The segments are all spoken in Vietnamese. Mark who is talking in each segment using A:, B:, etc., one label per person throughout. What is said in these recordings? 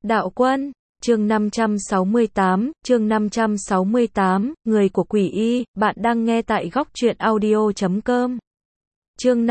A: Đạo quân, chương 568, người của quỷ y, bạn đang nghe tại góc truyện audio.com. Chương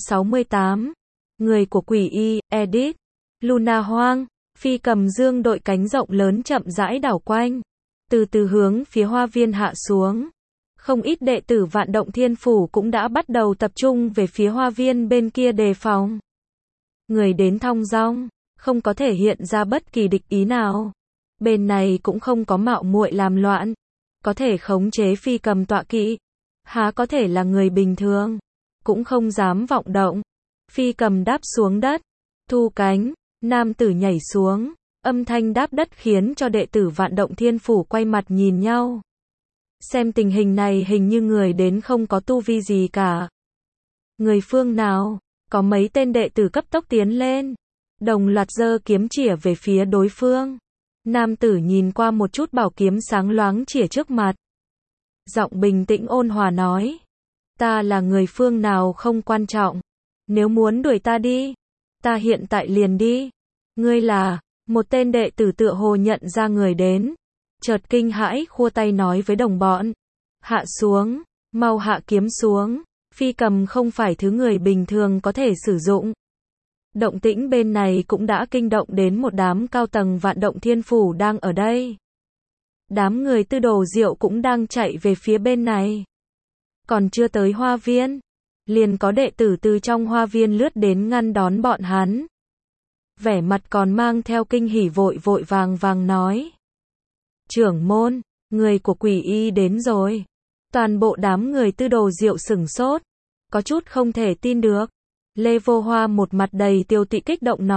A: 568, người của quỷ y, edit. Luna Hoang, phi cầm dương đội cánh rộng lớn chậm rãi đảo quanh, từ từ hướng phía hoa viên hạ xuống. Không ít đệ tử Vạn Động Thiên Phủ cũng đã bắt đầu tập trung về phía hoa viên bên kia đề phòng. Người đến thong dong, không có thể hiện ra bất kỳ địch ý nào. Bên này cũng không có mạo muội làm loạn, có thể khống chế phi cầm tọa kỵ, há có thể là người bình thường, cũng không dám vọng động. Phi cầm đáp xuống đất, thu cánh, nam tử nhảy xuống, âm thanh đáp đất khiến cho đệ tử Vạn Động Thiên Phủ quay mặt nhìn nhau. Xem tình hình này hình như người đến không có tu vi gì cả. Người phương nào? Có mấy tên đệ tử cấp tốc tiến lên, đồng loạt giơ kiếm chĩa về phía đối phương. Nam tử nhìn qua một chút bảo kiếm sáng loáng chĩa trước mặt. Giọng bình tĩnh ôn hòa nói, ta là người phương nào không quan trọng. Nếu muốn đuổi ta đi, ta hiện tại liền đi. Ngươi là, một tên đệ tử tựa hồ nhận ra người đến. Chợt kinh hãi khua tay nói với đồng bọn, hạ xuống, mau hạ kiếm xuống. Phi cầm không phải thứ người bình thường có thể sử dụng. Động tĩnh bên này cũng đã kinh động đến một đám cao tầng Vạn Động Thiên Phủ đang ở đây. Đám người Tư Đồ Diệu cũng đang chạy về phía bên này. Còn chưa tới hoa viên, liền có đệ tử từ trong hoa viên lướt đến ngăn đón bọn hắn. Vẻ mặt còn mang theo kinh hỉ vội vội vàng nói, trưởng môn, người của quỷ y đến rồi. Toàn bộ đám người Tư Đồ Diệu sửng sốt, có chút không thể tin được. Lê Vô Hoa một mặt đầy tiêu tụy kích động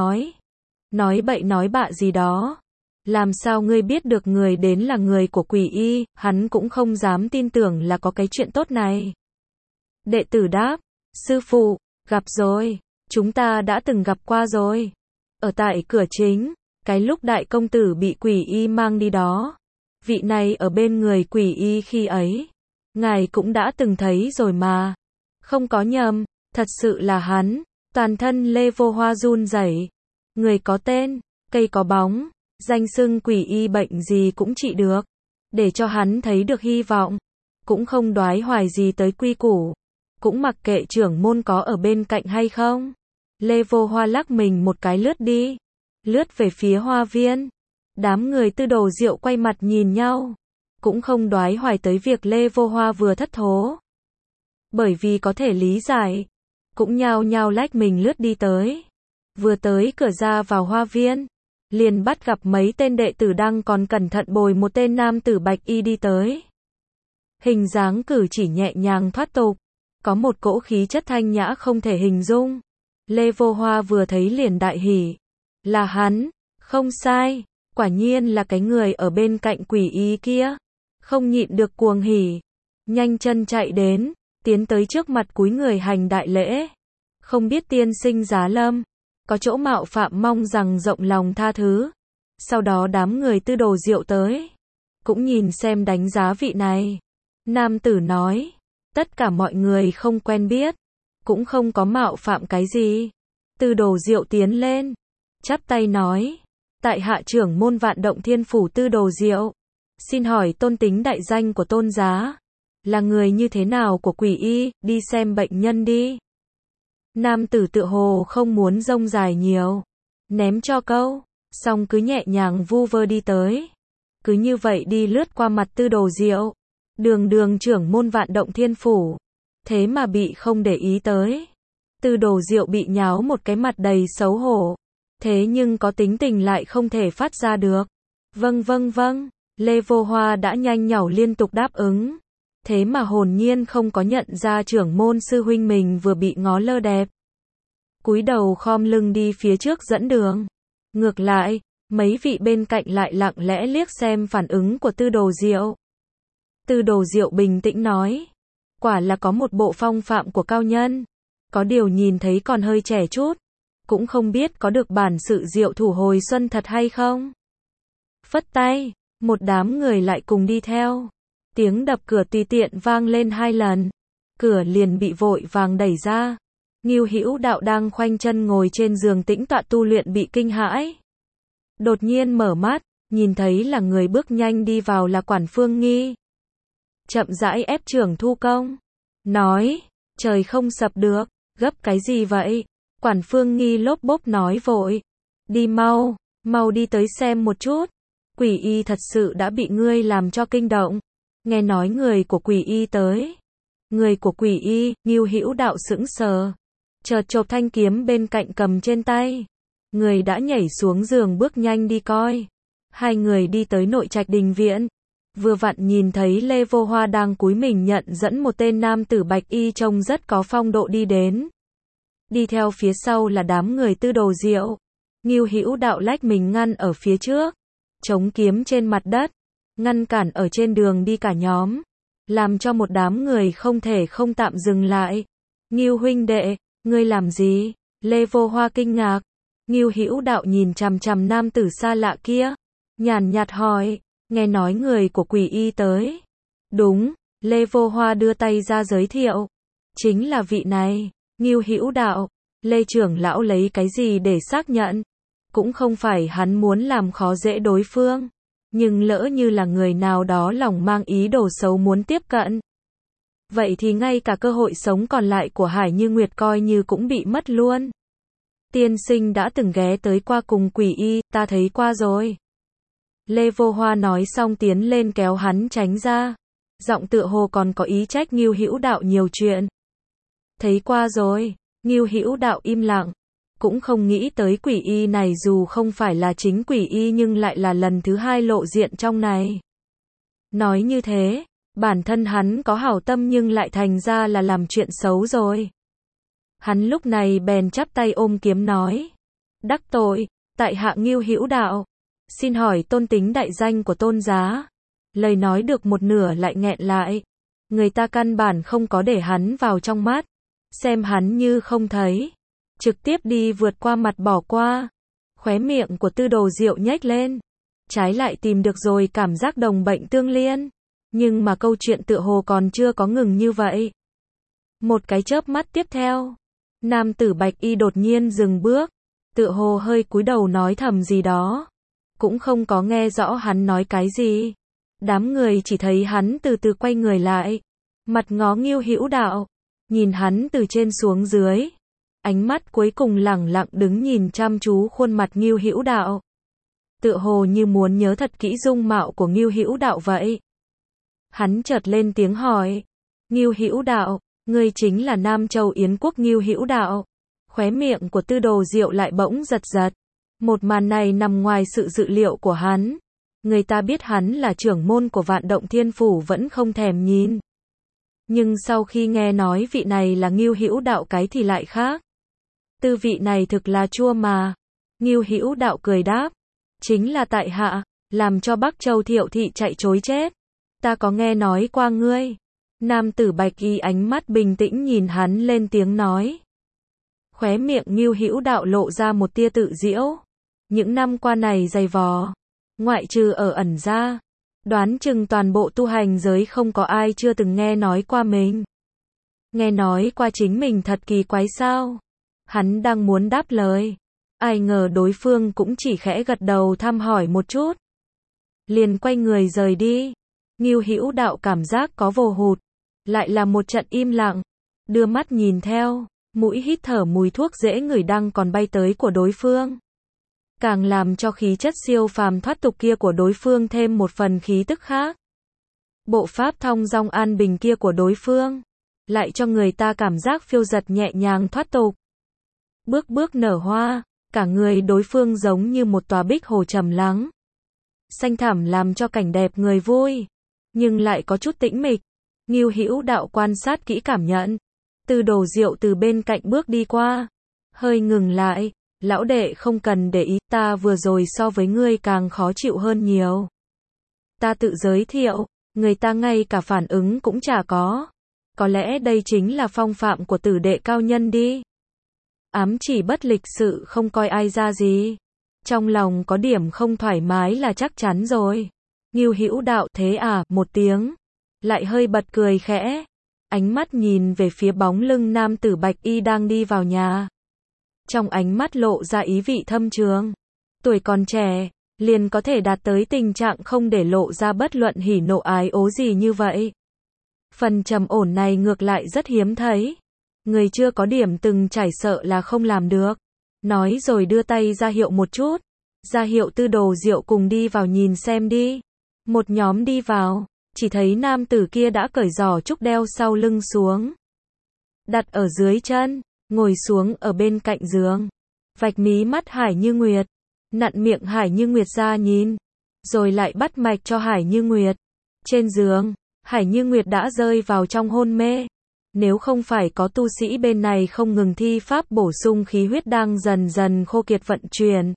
A: nói bậy nói bạ gì đó. Làm sao ngươi biết được người đến là người của quỷ y? Hắn cũng không dám tin tưởng là có cái chuyện tốt này. Đệ tử đáp, sư phụ, gặp rồi, chúng ta đã từng gặp qua rồi. Ở tại cửa chính, cái lúc đại công tử bị quỷ y mang đi đó. Vị này ở bên người quỷ y khi ấy. Ngài cũng đã từng thấy rồi mà. Không có nhầm, thật sự là hắn. Toàn thân Lê Vô Hoa run rẩy. Người có tên, cây có bóng, danh xưng quỷ y bệnh gì cũng trị được. Để cho hắn thấy được hy vọng. Cũng không đoái hoài gì tới quy củ. Cũng mặc kệ trưởng môn có ở bên cạnh hay không. Lê Vô Hoa lắc mình một cái lướt đi. Lướt về phía hoa viên. Đám người Tư Đồ Diệu quay mặt nhìn nhau. Cũng không đoái hoài tới việc Lê Vô Hoa vừa thất thố. Bởi vì có thể lý giải. Cũng nhao nhao lách mình lướt đi tới. Vừa tới cửa ra vào hoa viên, liền bắt gặp mấy tên đệ tử đang còn cẩn thận bồi một tên nam tử bạch y đi tới. Hình dáng cử chỉ nhẹ nhàng thoát tục, có một cỗ khí chất thanh nhã không thể hình dung. Lê Vô Hoa vừa thấy liền đại hỉ. Là hắn, không sai, quả nhiên là cái người ở bên cạnh quỷ y kia. Không nhịn được cuồng hỉ, nhanh chân chạy đến, tiến tới trước mặt cúi người hành đại lễ. Không biết tiên sinh giá lâm, có chỗ mạo phạm mong rằng rộng lòng tha thứ. Sau đó đám người Tư Đồ Diệu tới, cũng nhìn xem đánh giá vị này. Nam tử nói, tất cả mọi người không quen biết, cũng không có mạo phạm cái gì. Tư Đồ Diệu tiến lên, chắp tay nói, tại hạ trưởng môn Vạn Động Thiên Phủ Tư Đồ Diệu. Xin hỏi tôn tính đại danh của tôn giá, là người như thế nào của quỷ y, đi xem bệnh nhân đi. Nam tử tựa hồ không muốn rông dài nhiều, ném cho câu, xong cứ nhẹ nhàng vu vơ đi tới. Cứ như vậy đi lướt qua mặt Tư Đồ Diệu, đường trưởng môn Vạn Động Thiên Phủ, thế mà bị không để ý tới. Tư Đồ Diệu bị nháo một cái mặt đầy xấu hổ, thế nhưng có tính tình lại không thể phát ra được. Vâng. Lê Vô Hoa đã nhanh nhảu liên tục đáp ứng. Thế mà hồn nhiên không có nhận ra trưởng môn sư huynh mình vừa bị ngó lơ đẹp. Cúi đầu khom lưng đi phía trước dẫn đường. Ngược lại, mấy vị bên cạnh lại lặng lẽ liếc xem phản ứng của Tư Đồ Diệu. Tư Đồ Diệu bình tĩnh nói, quả là có một bộ phong phạm của cao nhân. Có điều nhìn thấy còn hơi trẻ chút, cũng không biết có được bản sự diệu thủ hồi xuân thật hay không. Phất tay, một đám người lại cùng đi theo. Tiếng đập cửa tùy tiện vang lên 2 lần. Cửa liền bị vội vàng đẩy ra. Ngưu Hữu Đạo đang khoanh chân ngồi trên giường tĩnh tọa tu luyện bị kinh hãi. Đột nhiên mở mắt, nhìn thấy là người bước nhanh đi vào là Quản Phương Nghi. Chậm rãi ép trưởng thu công. Nói, trời không sập được, gấp cái gì vậy? Quản Phương Nghi lốp bốp nói vội. Đi mau, mau đi tới xem một chút. Quỷ y thật sự đã bị ngươi làm cho kinh động. Nghe nói người của quỷ y tới. Người của quỷ y, Ngưu Hữu Đạo sững sờ. Chợt chộp thanh kiếm bên cạnh cầm trên tay. Người đã nhảy xuống giường bước nhanh đi coi. Hai người đi tới nội trạch đình viện. Vừa vặn nhìn thấy Lê Vô Hoa đang cúi mình nhận dẫn một tên nam tử bạch y trông rất có phong độ đi đến. Đi theo phía sau là đám người Tư Đồ Diệu. Ngưu Hữu Đạo lách mình ngăn ở phía trước. Chống kiếm trên mặt đất. Ngăn cản ở trên đường đi cả nhóm. Làm cho một đám người không thể không tạm dừng lại. Ngưu huynh đệ, ngươi làm gì? Lê Vô Hoa kinh ngạc. Ngưu Hữu Đạo nhìn chằm chằm nam tử xa lạ kia. Nhàn nhạt hỏi, nghe nói người của quỷ y tới. Đúng, Lê Vô Hoa đưa tay ra giới thiệu. Chính là vị này, Ngưu Hữu Đạo. Lê trưởng lão lấy cái gì để xác nhận? Cũng không phải hắn muốn làm khó dễ đối phương. Nhưng lỡ như là người nào đó lòng mang ý đồ xấu muốn tiếp cận. Vậy thì ngay cả cơ hội sống còn lại của Hải Như Nguyệt coi như cũng bị mất luôn. Tiên sinh đã từng ghé tới qua cùng quỷ y, ta thấy qua rồi. Lê Vô Hoa nói xong tiến lên kéo hắn tránh ra. Giọng tựa hồ còn có ý trách Ngưu Hữu Đạo nhiều chuyện. Thấy qua rồi, Ngưu Hữu Đạo im lặng. Cũng không nghĩ tới quỷ y này dù không phải là chính quỷ y nhưng lại là lần thứ hai lộ diện trong này. Nói như thế, bản thân hắn có hảo tâm nhưng lại thành ra là làm chuyện xấu rồi. Hắn lúc này bèn chắp tay ôm kiếm nói. Đắc tội, tại hạ Ngưu Hữu Đạo. Xin hỏi tôn tính đại danh của tôn giá. Lời nói được một nửa lại nghẹn lại. Người ta căn bản không có để hắn vào trong mắt. Xem hắn như không thấy. Trực tiếp đi vượt qua mặt bỏ qua. Khóe miệng của Tư Đồ Diệu nhếch lên. Trái lại tìm được rồi cảm giác đồng bệnh tương liên. Nhưng mà câu chuyện tựa hồ còn chưa có ngừng như vậy. Một cái chớp mắt tiếp theo. Nam tử bạch y đột nhiên dừng bước. Tựa hồ hơi cúi đầu nói thầm gì đó. Cũng không có nghe rõ hắn nói cái gì. Đám người chỉ thấy hắn từ từ quay người lại. Mặt ngó Ngưu Hữu Đạo. Nhìn hắn từ trên xuống dưới. Ánh mắt cuối cùng lẳng lặng đứng nhìn chăm chú khuôn mặt Ngưu Hữu Đạo. Tựa hồ như muốn nhớ thật kỹ dung mạo của Ngưu Hữu Đạo vậy. Hắn chợt lên tiếng hỏi. Ngưu Hữu Đạo, ngươi chính là Nam Châu Yến Quốc Ngưu Hữu Đạo. Khóe miệng của Tư Đồ Diệu lại bỗng giật giật. Một màn này nằm ngoài sự dự liệu của hắn. Người ta biết hắn là trưởng môn của Vạn Động Thiên Phủ vẫn không thèm nhìn. Nhưng sau khi nghe nói vị này là Ngưu Hữu Đạo cái thì lại khác. Tư vị này thực là chua mà. Ngưu Hữu Đạo cười đáp. Chính là tại hạ, làm cho Bắc Châu Thiệu thị chạy trối chết. Ta có nghe nói qua ngươi. Nam tử bạch y ánh mắt bình tĩnh nhìn hắn lên tiếng nói. Khóe miệng Ngưu Hữu Đạo lộ ra một tia tự giễu. Những năm qua này dày vò. Ngoại trừ ở ẩn ra. Đoán chừng toàn bộ tu hành giới không có ai chưa từng nghe nói qua mình. Nghe nói qua chính mình thật kỳ quái sao. Hắn đang muốn đáp lời. Ai ngờ đối phương cũng chỉ khẽ gật đầu thăm hỏi một chút. Liền quay người rời đi. Ngưu Hữu Đạo cảm giác có vồ hụt. Lại là một trận im lặng. Đưa mắt nhìn theo. Mũi hít thở mùi thuốc dễ ngửi đang còn bay tới của đối phương. Càng làm cho khí chất siêu phàm thoát tục kia của đối phương thêm một phần khí tức khác. Bộ pháp thong dong an bình kia của đối phương. Lại cho người ta cảm giác phiêu dật nhẹ nhàng thoát tục. Bước bước nở hoa. Cả người đối phương giống như một tòa bích hồ trầm lắng. Xanh thẳm làm cho cảnh đẹp người vui. Nhưng lại có chút tĩnh mịch. Ngưu Hữu Đạo quan sát kỹ cảm nhận. Tư Đồ Diệu từ bên cạnh bước đi qua. Hơi ngừng lại. Lão đệ không cần để ý, ta vừa rồi so với ngươi càng khó chịu hơn nhiều. Ta tự giới thiệu, người ta ngay cả phản ứng cũng chả có. Có lẽ đây chính là phong phạm của tử đệ cao nhân đi. Ám chỉ bất lịch sự không coi ai ra gì. Trong lòng có điểm không thoải mái là chắc chắn rồi. Ngưu Hữu Đạo thế à, một tiếng. Lại hơi bật cười khẽ. Ánh mắt nhìn về phía bóng lưng nam tử bạch y đang đi vào nhà. Trong ánh mắt lộ ra ý vị thâm trường. Tuổi còn trẻ, liền có thể đạt tới tình trạng không để lộ ra bất luận hỉ nộ ái ố gì như vậy. Phần trầm ổn này ngược lại rất hiếm thấy. Người chưa có điểm từng trải sợ là không làm được. Nói rồi đưa tay ra hiệu một chút. Ra hiệu Tư Đồ Diệu cùng đi vào nhìn xem đi. Một nhóm đi vào, chỉ thấy nam tử kia đã cởi giỏ trúc đeo sau lưng xuống. Đặt ở dưới chân, ngồi xuống ở bên cạnh giường. Vạch mí mắt Hải Như Nguyệt. Nặn miệng Hải Như Nguyệt ra nhìn. Rồi lại bắt mạch cho Hải Như Nguyệt. Trên giường, Hải Như Nguyệt đã rơi vào trong hôn mê. Nếu không phải có tu sĩ bên này không ngừng thi pháp bổ sung khí huyết đang dần dần khô kiệt vận chuyển,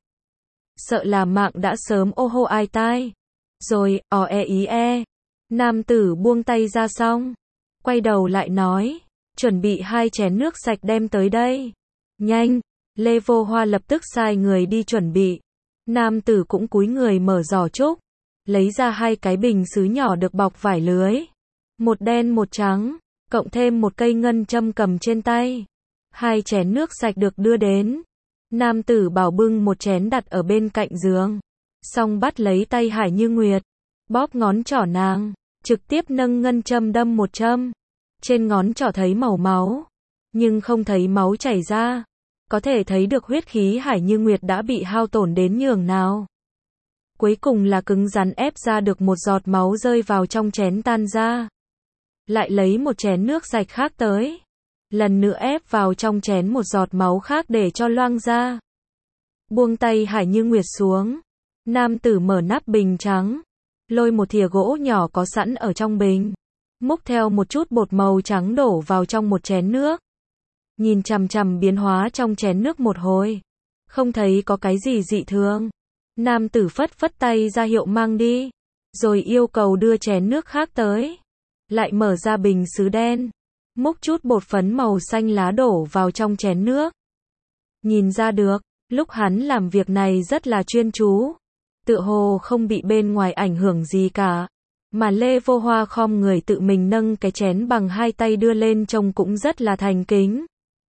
A: sợ là mạng đã sớm ô hô ai tai. Rồi, ý e. Nam tử buông tay ra xong. Quay đầu lại nói. Chuẩn bị 2 chén nước sạch đem tới đây. Nhanh. Lê Vô Hoa lập tức sai người đi chuẩn bị. Nam tử cũng cúi người mở giỏ trúc. Lấy ra 2 cái bình sứ nhỏ được bọc vải lưới. Một đen một trắng. Cộng thêm một cây ngân châm cầm trên tay. 2 chén nước sạch được đưa đến. Nam tử bảo bưng một chén đặt ở bên cạnh giường. Xong bắt lấy tay Hải Như Nguyệt. Bóp ngón trỏ nàng. Trực tiếp nâng ngân châm đâm một châm. Trên ngón trỏ thấy màu máu. Nhưng không thấy máu chảy ra. Có thể thấy được huyết khí Hải Như Nguyệt đã bị hao tổn đến nhường nào. Cuối cùng là cứng rắn ép ra được một giọt máu rơi vào trong chén tan ra. Lại lấy một chén nước sạch khác tới. Lần nữa ép vào trong chén một giọt máu khác để cho loang ra. Buông tay Hải Như Nguyệt xuống. Nam tử mở nắp bình trắng. Lôi một thìa gỗ nhỏ có sẵn ở trong bình. Múc theo một chút bột màu trắng đổ vào trong một chén nước. Nhìn chằm chằm biến hóa trong chén nước một hồi. Không thấy có cái gì dị thường. Nam tử phất phất tay ra hiệu mang đi. Rồi yêu cầu đưa chén nước khác tới. Lại mở ra bình sứ đen. Múc chút bột phấn màu xanh lá đổ vào trong chén nước. Nhìn ra được, lúc hắn làm việc này rất là chuyên chú. Tựa hồ không bị bên ngoài ảnh hưởng gì cả. Mà Lê Vô Hoa khom người tự mình nâng cái chén bằng 2 tay đưa lên trông cũng rất là thành kính.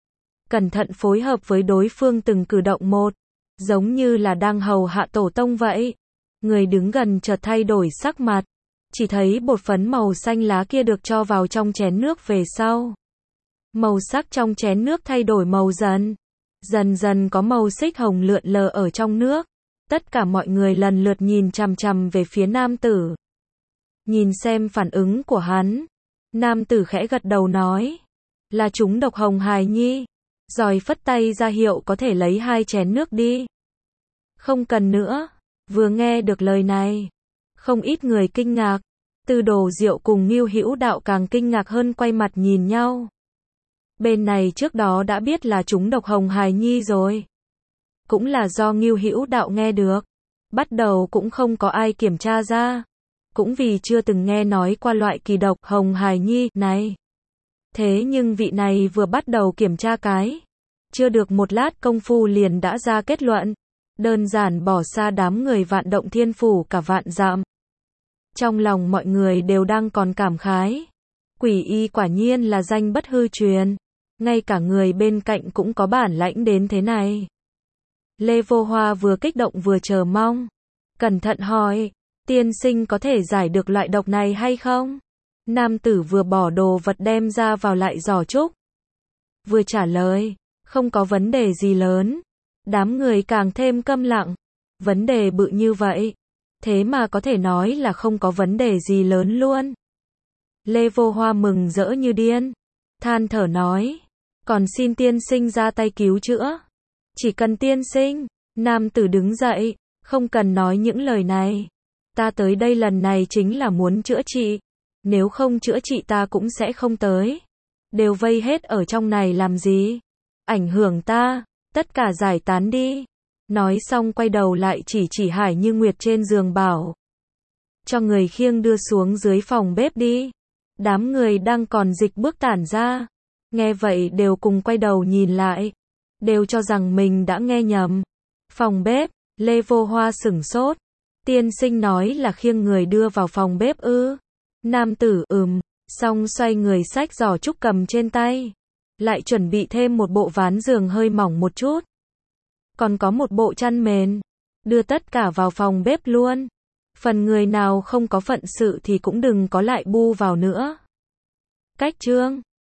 A: Cẩn thận phối hợp với đối phương từng cử động một. Giống như là đang hầu hạ tổ tông vậy. Người đứng gần chợt thay đổi sắc mặt. Chỉ thấy bột phấn màu xanh lá kia được cho vào trong chén nước về sau. Màu sắc trong chén nước thay đổi màu dần. Dần dần có màu xích hồng lượn lờ ở trong nước. Tất cả mọi người lần lượt nhìn chằm chằm về phía nam tử. Nhìn xem phản ứng của hắn. Nam tử khẽ gật đầu nói. Là trúng độc hồng hài nhi. Rồi phất tay ra hiệu có thể lấy 2 chén nước đi. Không cần nữa. Vừa nghe được lời này. Không ít người kinh ngạc. Tư Đồ Diệu cùng Ngưu Hữu Đạo càng kinh ngạc hơn quay mặt nhìn nhau. Bên này trước đó đã biết là trúng độc hồng hài nhi rồi. Cũng là do Ngưu Hữu Đạo nghe được. Bắt đầu cũng không có ai kiểm tra ra. Cũng vì chưa từng nghe nói qua loại kỳ độc hồng hài nhi này. Thế nhưng vị này vừa bắt đầu kiểm tra cái. Chưa được một lát công phu liền đã ra kết luận. Đơn giản bỏ xa đám người Vạn Động Thiên Phủ cả vạn dặm. Trong lòng mọi người đều đang còn cảm khái. Quỷ y quả nhiên là danh bất hư truyền. Ngay cả người bên cạnh cũng có bản lãnh đến thế này. Lê Vô Hoa vừa kích động vừa chờ mong. Cẩn thận hỏi, tiên sinh có thể giải được loại độc này hay không? Nam tử vừa bỏ đồ vật đem ra vào lại giỏ trúc. Vừa trả lời, không có vấn đề gì lớn. Đám người càng thêm câm lặng. Vấn đề bự như vậy. Thế mà có thể nói là không có vấn đề gì lớn luôn. Lê Vô Hoa mừng rỡ như điên. Than thở nói. Còn xin tiên sinh ra tay cứu chữa. Chỉ cần tiên sinh. Nam tử đứng dậy. Không cần nói những lời này. Ta tới đây lần này chính là muốn chữa trị. Nếu không chữa trị ta cũng sẽ không tới. Đều vây hết ở trong này làm gì? Ảnh hưởng ta. Tất cả giải tán đi. Nói xong quay đầu lại chỉ Hải Như Nguyệt trên giường bảo. Cho người khiêng đưa xuống dưới phòng bếp đi. Đám người đang còn dịch bước tản ra. Nghe vậy đều cùng quay đầu nhìn lại. Đều cho rằng mình đã nghe nhầm. Phòng bếp, Lê Vô Hoa sửng sốt. Tiên sinh nói là khiêng người đưa vào phòng bếp ư? Nam tử xong xoay người xách giỏ trúc cầm trên tay. Lại chuẩn bị thêm một bộ ván giường hơi mỏng một chút. Còn có một bộ chăn mền. đưa tất cả vào phòng bếp luôn. Phần người nào không có phận sự thì cũng đừng có lại bu vào nữa. Cách chương